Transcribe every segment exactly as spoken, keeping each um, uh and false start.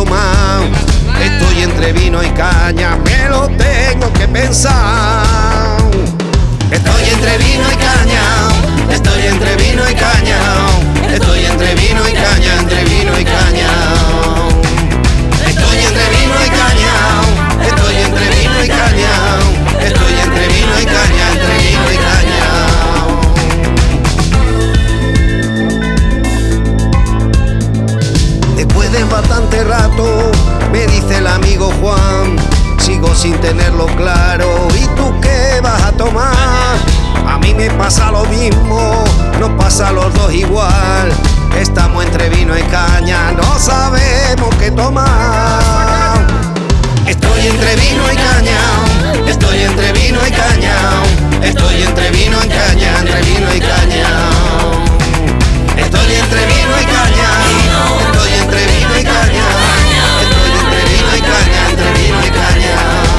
tomar. Estoy entre vino y caña, me lo tengo que pensar. Estoy entre vino y caña, estoy entre vino y caña, estoy entre vino y caña, entre vino y caña. Estoy entre vino y caña, estoy entre vino y caña, estoy entre vino y caña, entre vino y caña. Después de bastante rato, me dice el amigo Juan, sigo sin tenerlo claro, ¿y tú qué vas a tomar? A mí me pasa lo mismo, nos pasa a los dos igual. Estamos entre vino y caña, no sabemos qué tomar. Estoy entre vino y caña, estoy entre vino y caña, estoy entre vino y caña, entre vino y caña. Estoy entre vino y caña, estoy entre vino y caña, estoy entre vino y caña, entre vino y caña.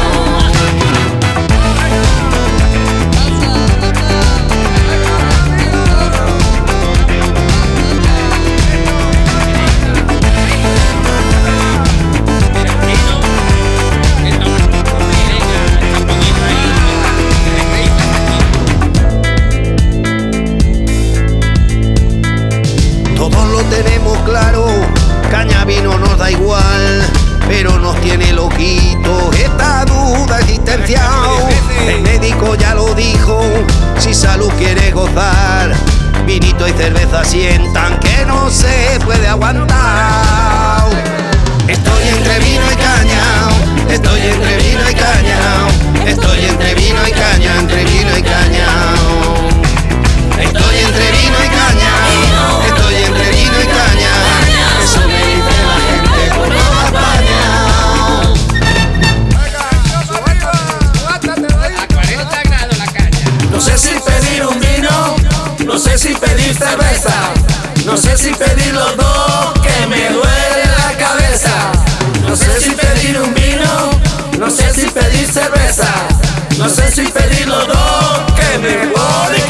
Todos lo tenemos claro, caña vino nos da igual, pero nos tiene loquitos esta duda existencial. El médico ya lo dijo, si salud quieres gozar, vinito y cerveza sientan que no se puede aguantar. Estoy entre vino y caña, estoy entre vino y caña, estoy entre vino y caña, entre vino y caña. Estoy entre vino y caña, estoy entre vino y caña, eso me dice la gente por toda España. A cuarenta grados la caña. No sé si pedir un vino, no sé si pedir cerveza, no sé si pedir los dos, que me duele la cabeza. No sé si pedir un vino, no sé si pedir cerveza, no sé si pedir los dos, que me pone